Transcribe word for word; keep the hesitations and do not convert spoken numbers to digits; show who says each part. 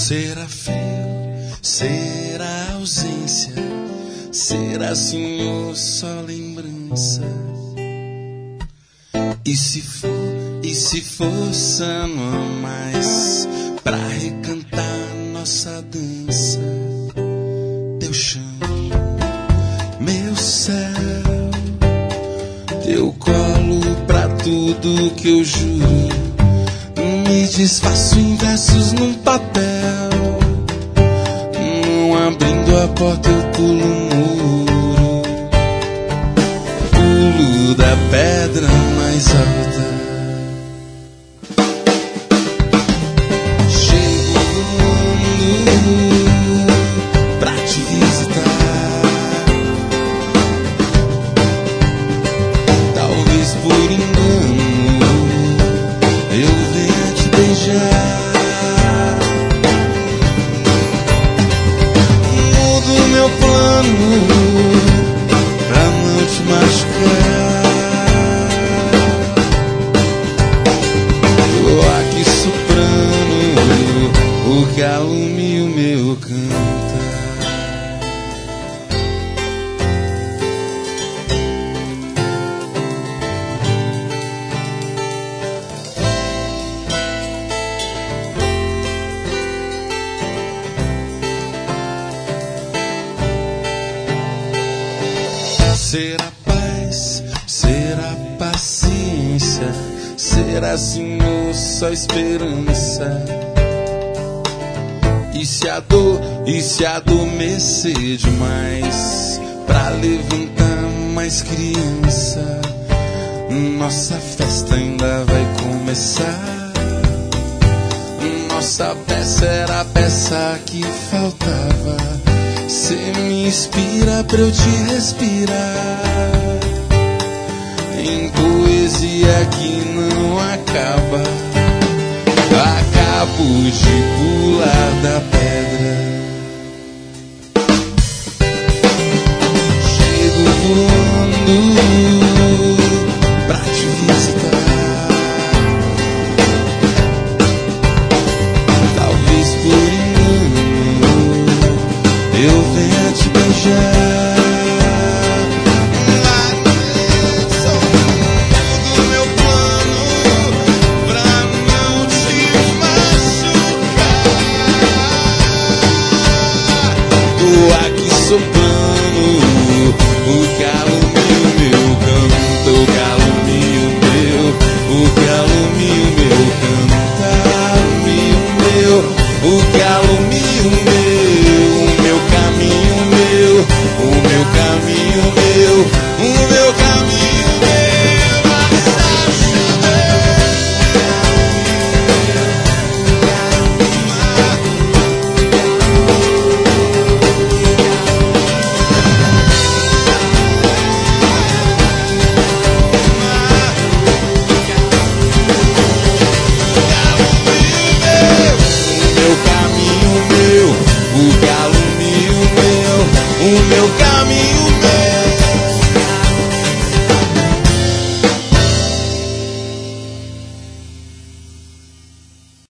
Speaker 1: Será frio, será ausência, será, Senhor, só lembrança. E se for, e se fosse ano a mais pra recantar nossa dança, teu chão, meu céu, teu colo pra tudo que eu juro. Me desfaço em versos num papel. Não abrindo a porta eu pulo um muro, pulo da pedra mais alta. Chego no mundo pra te visitar. Talvez por engano eu venha te beijar. Mudo meu plano pra não te machucar. Tô aqui soprando o galume e o meu cantar. Será paz, será paciência, será, Senhor, só esperança. E se a dor, e se adormecer demais pra levantar mais criança, nossa festa ainda vai começar. Nossa peça era a peça que faltava. Cê me inspira pra eu te respirar em poesia que não acaba. Acabo de